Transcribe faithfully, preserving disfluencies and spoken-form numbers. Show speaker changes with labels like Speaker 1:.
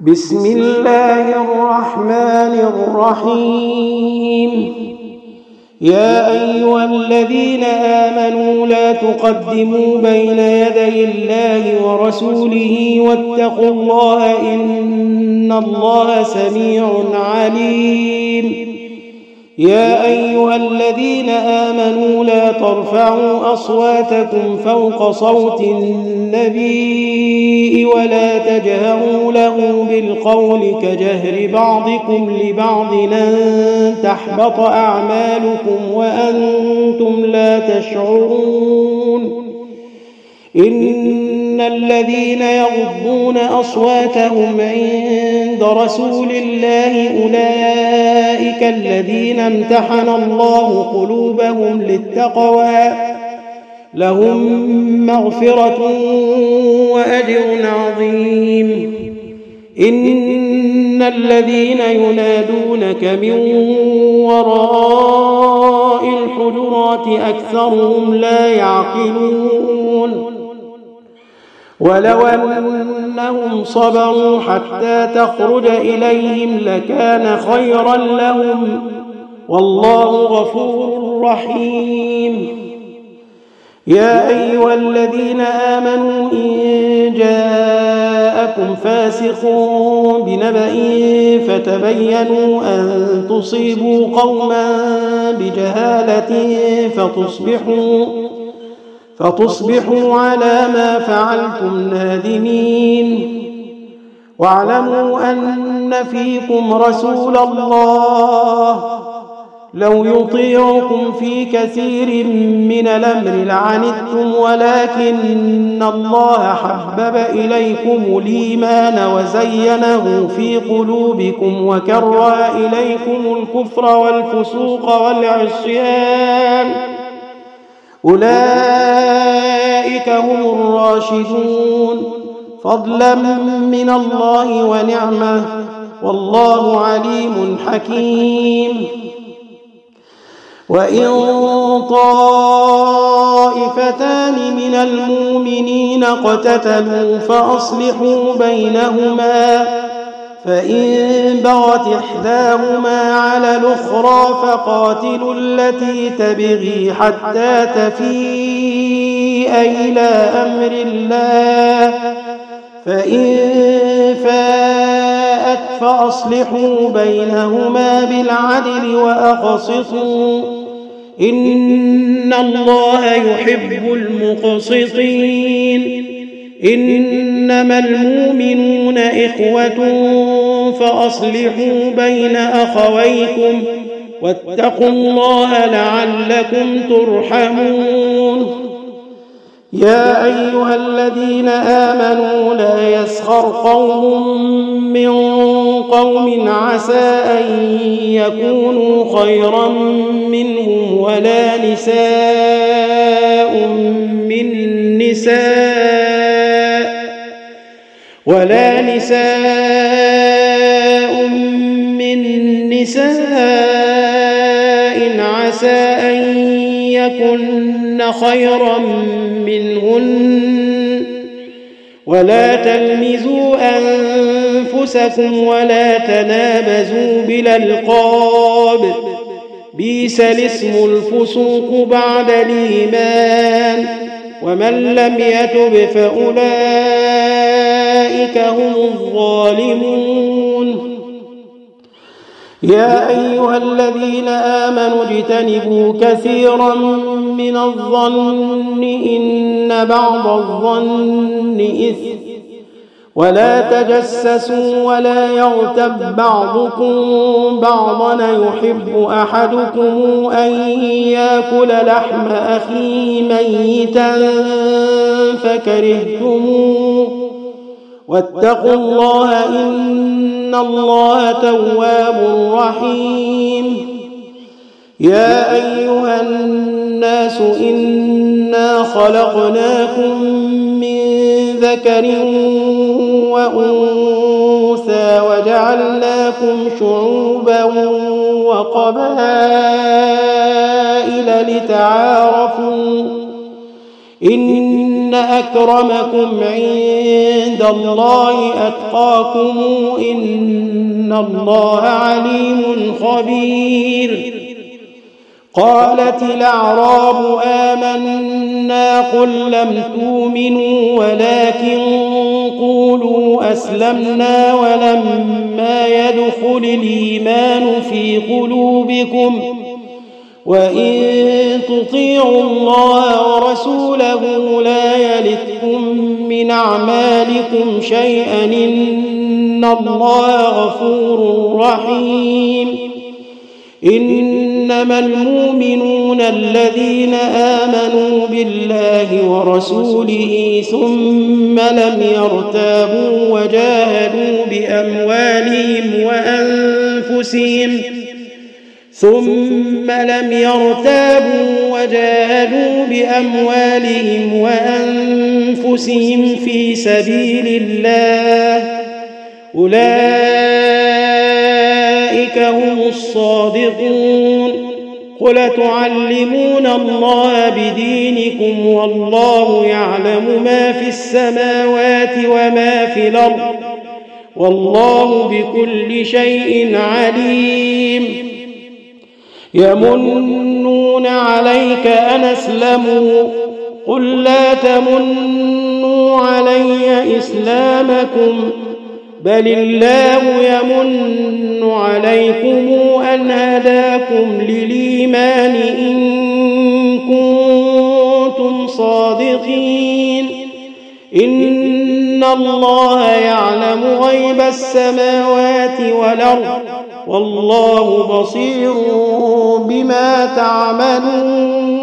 Speaker 1: بسم الله الرحمن الرحيم. يا أيها الذين آمنوا لا تقدموا بين يدي الله ورسوله واتقوا الله إن الله سميع عليم. يا أيها الذين آمنوا لا ترفعوا أصواتكم فوق صوت النبي ولا تجهروا له بالقول كجهر بعضكم لبعض أن تحبط أعمالكم وأنتم لا تشعرون. إن الذين يغضون أصواتهم عند رسول الله أولئك الذين امتحن الله قلوبهم للتقوى لهم مغفرة وأجر عظيم. إن الذين ينادونك من وراء الحجرات أكثرهم لا يعقلون. ولو أنهم صبروا حتى تخرج إليهم لكان خيرا لهم والله غفور رحيم. يا أيها الذين آمنوا إن جاءكم فاسق بنبأ فتبينوا أن تصيبوا قوما بجهالة فتصبحوا فتصبحوا على ما فعلتم نادمين. واعلموا أن فيكم رسول الله لو يطيعكم في كثير من الأمر لعنتم ولكن الله حبب إليكم الإيمان وزينه في قلوبكم وكره إليكم الكفر والفسوق والعصيان أولئك هم الراشدون فضلا من الله ونعمه والله عليم حكيم. وإن طائفتان من المؤمنين اقتتلوا فأصلحوا بينهما فإن بغت إحداهما على الأخرى فقاتلوا التي تبغي حتى تفيء إلى أمر الله فإن فاءت فأصلحوا بينهما بالعدل وأقسطوا إن الله يحب المقسطين. إنما المؤمنون إخوة فأصلحوا بين أخويكم واتقوا الله لعلكم ترحمون. يا أيها الذين آمنوا لا يسخر قوم من قوم عسى أن يكونوا خيرا منهم ولا نساء من نساء ولا نساء من نساء عسى أن يكن خيرا منهن ولا تلمزوا أنفسكم ولا تنابزوا بالألقاب بئس الاسم الفسوق بعد الإيمان ومن لم يتب فأولئك هم الظالمون. يا أيها الذين آمنوا اجتنبوا كثيرا من الظن إن بعض الظن إثم ولا تجسسوا ولا يغتب بعضكم بعضا يحب أحدكم أن يأكل لحم أخيه ميتا فكرهتموه واتقوا الله إن الله تواب رحيم. يا أيها الناس إنا خلقناكم من ذكر وأنثى وجعلناكم شعوبا وقبائل لتعارفوا إن إن أكرمكم عند الله أتقاكم إن الله عليم خبير. قالت الأعراب آمنا قل لم تؤمنوا ولكن قولوا أسلمنا ولما يدخل الإيمان في قلوبكم وإن تطيعوا الله ورسوله لا يلتكم من أعمالكم شيئا إن الله غفور رحيم. إنما المؤمنون الذين آمنوا بالله ورسوله ثم لم يرتابوا وجاهدوا بأموالهم وأنفسهم ثم لم يرتابوا وجاهدوا بأموالهم وأنفسهم في سبيل الله أولئك هم الصادقون. قل تعلمون الله بدينكم والله يعلم ما في السماوات وما في الأرض والله بكل شيء عليم. يمنون عليك أن أسلموا قل لا تمنوا علي إسلامكم بل الله يمن عليكم أن هداكم للإيمان إن كنتم صادقين. إن الله يعلم غيب السماوات والأرض والله بصير بما تعملون.